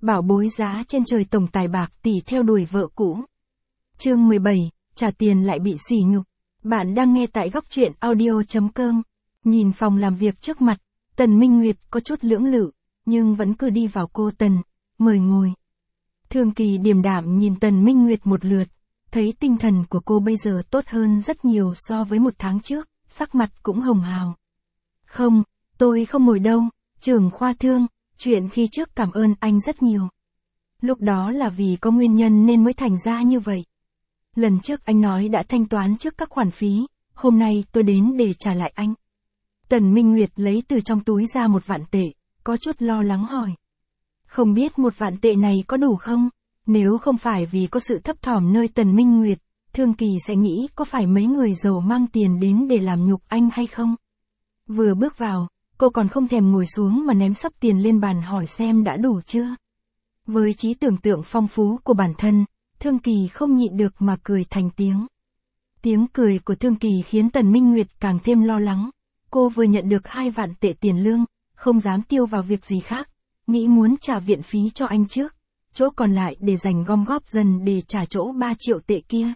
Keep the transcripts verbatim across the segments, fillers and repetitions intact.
bảo bối giá trên trời tổng tài bạc tỷ theo đuổi vợ cũ. Chương mười bảy, trả tiền lại bị sỉ nhục. Bạn đang nghe tại góc truyện audio chấm com. Nhìn phòng làm việc trước mặt, Tần Minh Nguyệt có chút lưỡng lự, nhưng vẫn cứ đi vào. Cô Tần, mời ngồi. Thương Kỳ điềm đạm nhìn Tần Minh Nguyệt một lượt, thấy tinh thần của cô bây giờ tốt hơn rất nhiều so với một tháng trước, sắc mặt cũng hồng hào. Không, tôi không ngồi đâu, trưởng khoa Thương, chuyện khi trước cảm ơn anh rất nhiều. Lúc đó là vì có nguyên nhân nên mới thành ra như vậy. Lần trước anh nói đã thanh toán trước các khoản phí, hôm nay tôi đến để trả lại anh. Tần Minh Nguyệt lấy từ trong túi ra một vạn tệ, có chút lo lắng hỏi. Không biết một vạn tệ này có đủ không? Nếu không phải vì có sự thấp thỏm nơi Tần Minh Nguyệt, Thương Kỳ sẽ nghĩ có phải mấy người giàu mang tiền đến để làm nhục anh hay không? Vừa bước vào, cô còn không thèm ngồi xuống mà ném sấp tiền lên bàn hỏi xem đã đủ chưa. Với trí tưởng tượng phong phú của bản thân, Thương Kỳ không nhịn được mà cười thành tiếng. Tiếng cười của Thương Kỳ khiến Tần Minh Nguyệt càng thêm lo lắng. Cô vừa nhận được hai vạn tệ tiền lương, không dám tiêu vào việc gì khác, nghĩ muốn trả viện phí cho anh trước, chỗ còn lại để dành gom góp dần để trả chỗ ba triệu tệ kia.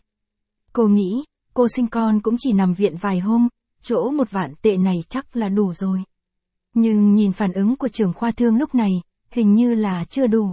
Cô nghĩ, cô sinh con cũng chỉ nằm viện vài hôm, chỗ một vạn tệ này chắc là đủ rồi. Nhưng nhìn phản ứng của trưởng khoa Thương lúc này, hình như là chưa đủ.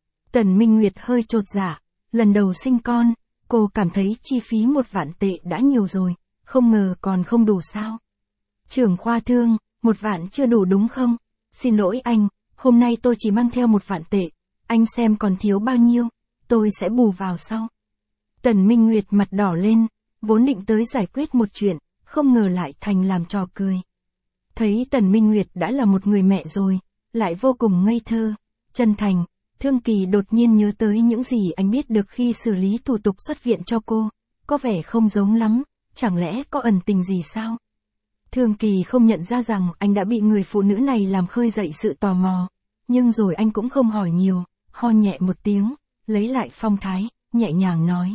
Tần Minh Nguyệt hơi chột dạ, lần đầu sinh con, cô cảm thấy chi phí một vạn tệ đã nhiều rồi, không ngờ còn không đủ sao. Trưởng khoa Thương, một vạn chưa đủ đúng không? Xin lỗi anh, hôm nay tôi chỉ mang theo một vạn tệ, anh xem còn thiếu bao nhiêu, tôi sẽ bù vào sau. Tần Minh Nguyệt mặt đỏ lên, vốn định tới giải quyết một chuyện, không ngờ lại thành làm trò cười. Thấy Tần Minh Nguyệt đã là một người mẹ rồi, lại vô cùng ngây thơ, chân thành, Thương Kỳ đột nhiên nhớ tới những gì anh biết được khi xử lý thủ tục xuất viện cho cô, có vẻ không giống lắm, chẳng lẽ có ẩn tình gì sao? Thương Kỳ không nhận ra rằng anh đã bị người phụ nữ này làm khơi dậy sự tò mò, nhưng rồi anh cũng không hỏi nhiều, ho nhẹ một tiếng, lấy lại phong thái, nhẹ nhàng nói.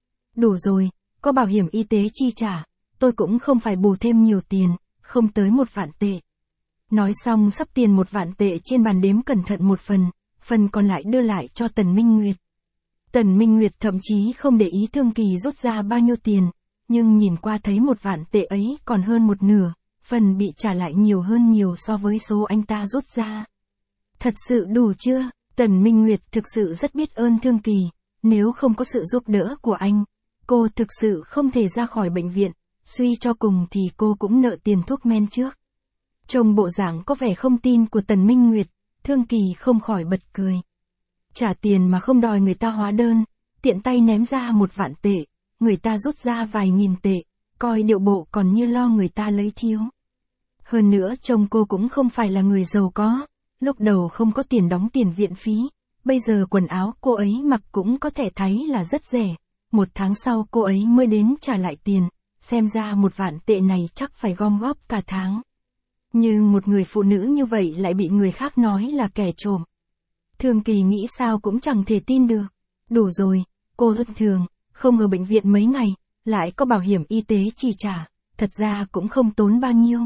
Đủ rồi, có bảo hiểm y tế chi trả, tôi cũng không phải bù thêm nhiều tiền, không tới một vạn tệ. Nói xong sắp tiền một vạn tệ trên bàn đếm cẩn thận một phần, phần còn lại đưa lại cho Tần Minh Nguyệt. Tần Minh Nguyệt thậm chí không để ý Thương Kỳ rút ra bao nhiêu tiền, nhưng nhìn qua thấy một vạn tệ ấy còn hơn một nửa, phần bị trả lại nhiều hơn nhiều so với số anh ta rút ra. Thật sự đủ chưa? Tần Minh Nguyệt thực sự rất biết ơn Thương Kỳ, nếu không có sự giúp đỡ của anh, cô thực sự không thể ra khỏi bệnh viện, suy cho cùng thì cô cũng nợ tiền thuốc men trước. Trông bộ dạng có vẻ không tin của Tần Minh Nguyệt, Thương Kỳ không khỏi bật cười. Trả tiền mà không đòi người ta hóa đơn, tiện tay ném ra một vạn tệ, người ta rút ra vài nghìn tệ, coi điệu bộ còn như lo người ta lấy thiếu. Hơn nữa chồng cô cũng không phải là người giàu có, lúc đầu không có tiền đóng tiền viện phí, bây giờ quần áo cô ấy mặc cũng có thể thấy là rất rẻ, một tháng sau cô ấy mới đến trả lại tiền, xem ra một vạn tệ này chắc phải gom góp cả tháng. Nhưng một người phụ nữ như vậy lại bị người khác nói là kẻ trộm. Thương Kỳ nghĩ sao cũng chẳng thể tin được. Đủ rồi, cô thuận thường, không ở bệnh viện mấy ngày, lại có bảo hiểm y tế chi trả, thật ra cũng không tốn bao nhiêu.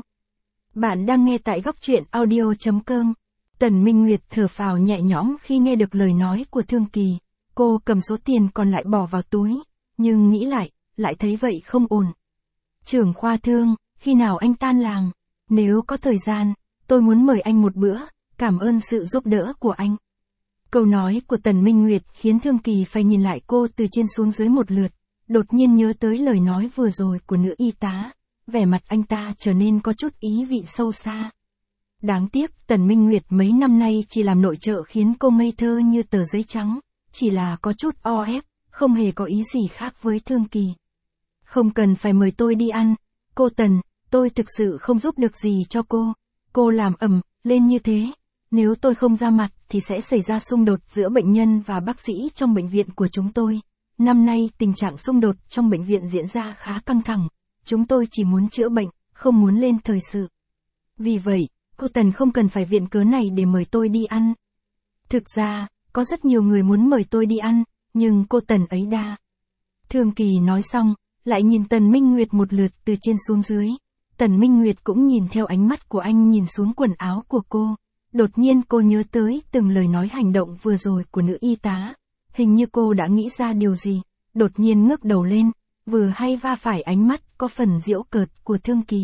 Bạn đang nghe tại góc truyện audio chấm com. Tần Minh Nguyệt thở phào nhẹ nhõm khi nghe được lời nói của Thương Kỳ, cô cầm số tiền còn lại bỏ vào túi, nhưng nghĩ lại, lại thấy vậy không ổn. Trưởng khoa Thương, khi nào anh tan làm? Nếu có thời gian, tôi muốn mời anh một bữa, cảm ơn sự giúp đỡ của anh. Câu nói của Tần Minh Nguyệt khiến Thương Kỳ phải nhìn lại cô từ trên xuống dưới một lượt, đột nhiên nhớ tới lời nói vừa rồi của nữ y tá, vẻ mặt anh ta trở nên có chút ý vị sâu xa. Đáng tiếc Tần Minh Nguyệt mấy năm nay chỉ làm nội trợ khiến cô ngây thơ như tờ giấy trắng, chỉ là có chút o ép, không hề có ý gì khác với Thương Kỳ. Không cần phải mời tôi đi ăn, cô Tần, tôi thực sự không giúp được gì cho cô. Cô làm ầm lên như thế, nếu tôi không ra mặt thì sẽ xảy ra xung đột giữa bệnh nhân và bác sĩ trong bệnh viện của chúng tôi. Năm nay tình trạng xung đột trong bệnh viện diễn ra khá căng thẳng, chúng tôi chỉ muốn chữa bệnh, không muốn lên thời sự. Vì vậy, cô Tần không cần phải viện cớ này để mời tôi đi ăn. Thực ra, có rất nhiều người muốn mời tôi đi ăn, nhưng cô Tần ấy đa. Thương Kỳ nói xong, lại nhìn Tần Minh Nguyệt một lượt từ trên xuống dưới. Tần Minh Nguyệt cũng nhìn theo ánh mắt của anh nhìn xuống quần áo của cô. đột nhiên cô nhớ tới từng lời nói hành động vừa rồi của nữ y tá. Hình như cô đã nghĩ ra điều gì, đột nhiên ngước đầu lên, vừa hay va phải ánh mắt có phần giễu cợt của Thương Kỳ.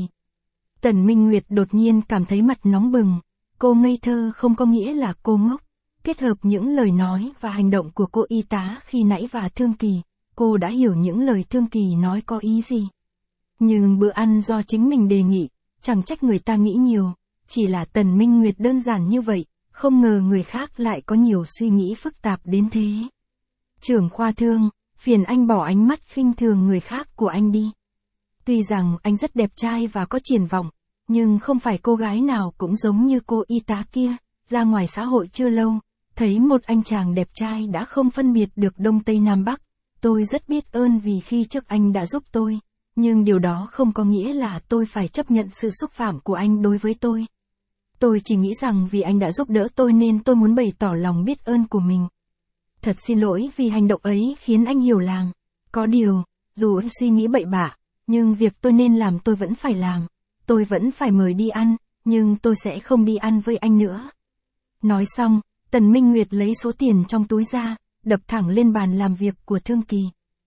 Tần Minh Nguyệt đột nhiên cảm thấy mặt nóng bừng, cô ngây thơ không có nghĩa là cô ngốc. Kết hợp những lời nói và hành động của cô y tá khi nãy và Thương Kỳ, cô đã hiểu những lời Thương Kỳ nói có ý gì. Nhưng bữa ăn do chính mình đề nghị, chẳng trách người ta nghĩ nhiều, chỉ là Tần Minh Nguyệt đơn giản như vậy, không ngờ người khác lại có nhiều suy nghĩ phức tạp đến thế. Trưởng khoa Thương, phiền anh bỏ ánh mắt khinh thường người khác của anh đi. Tuy rằng anh rất đẹp trai và có triển vọng, nhưng không phải cô gái nào cũng giống như cô y tá kia, ra ngoài xã hội chưa lâu, thấy một anh chàng đẹp trai đã không phân biệt được Đông Tây Nam Bắc. Tôi rất biết ơn vì khi trước anh đã giúp tôi, nhưng điều đó không có nghĩa là tôi phải chấp nhận sự xúc phạm của anh đối với tôi. Tôi chỉ nghĩ rằng vì anh đã giúp đỡ tôi nên tôi muốn bày tỏ lòng biết ơn của mình. Thật xin lỗi vì hành động ấy khiến anh hiểu lầm. Có điều, dù anh suy nghĩ bậy bạ, nhưng việc tôi nên làm tôi vẫn phải làm. Tôi vẫn phải mời đi ăn, nhưng tôi sẽ không đi ăn với anh nữa. Nói xong, Tần Minh Nguyệt lấy số tiền trong túi ra, đập thẳng lên bàn làm việc của Thương Kỳ.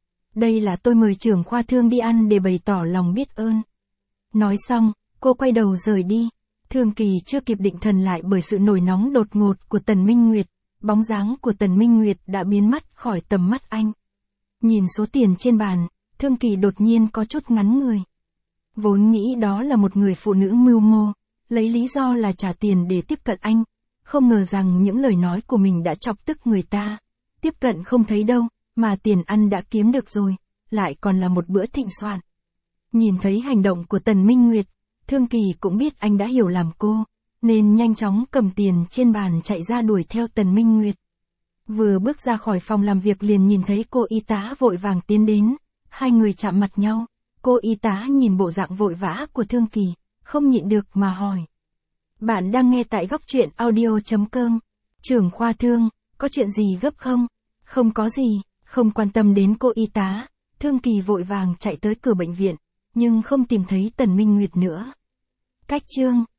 Đây là tôi mời trưởng khoa Thương đi ăn để bày tỏ lòng biết ơn. Nói xong, cô quay đầu rời đi. Thương Kỳ chưa kịp định thần lại bởi sự nổi nóng đột ngột của Tần Minh Nguyệt. Bóng dáng của Tần Minh Nguyệt đã biến mất khỏi tầm mắt anh. Nhìn số tiền trên bàn, Thương Kỳ đột nhiên có chút ngắn người. Vốn nghĩ đó là một người phụ nữ mưu mô, lấy lý do là trả tiền để tiếp cận anh. Không ngờ rằng những lời nói của mình đã chọc tức người ta. Tiếp cận không thấy đâu, mà tiền ăn đã kiếm được rồi, lại còn là một bữa thịnh soạn. Nhìn thấy hành động của Tần Minh Nguyệt, Thương Kỳ cũng biết anh đã hiểu lầm cô, nên nhanh chóng cầm tiền trên bàn chạy ra đuổi theo Tần Minh Nguyệt. Vừa bước ra khỏi phòng làm việc liền nhìn thấy cô y tá vội vàng tiến đến, hai người chạm mặt nhau. Cô y tá nhìn bộ dạng vội vã của Thương Kỳ, không nhịn được mà hỏi. Bạn đang nghe tại góc truyện audio chấm com. Trưởng khoa Thương, có chuyện gì gấp không? Không có gì, không quan tâm đến cô y tá. Thương Kỳ vội vàng chạy tới cửa bệnh viện, nhưng không tìm thấy Tần Minh Nguyệt nữa. Cách chương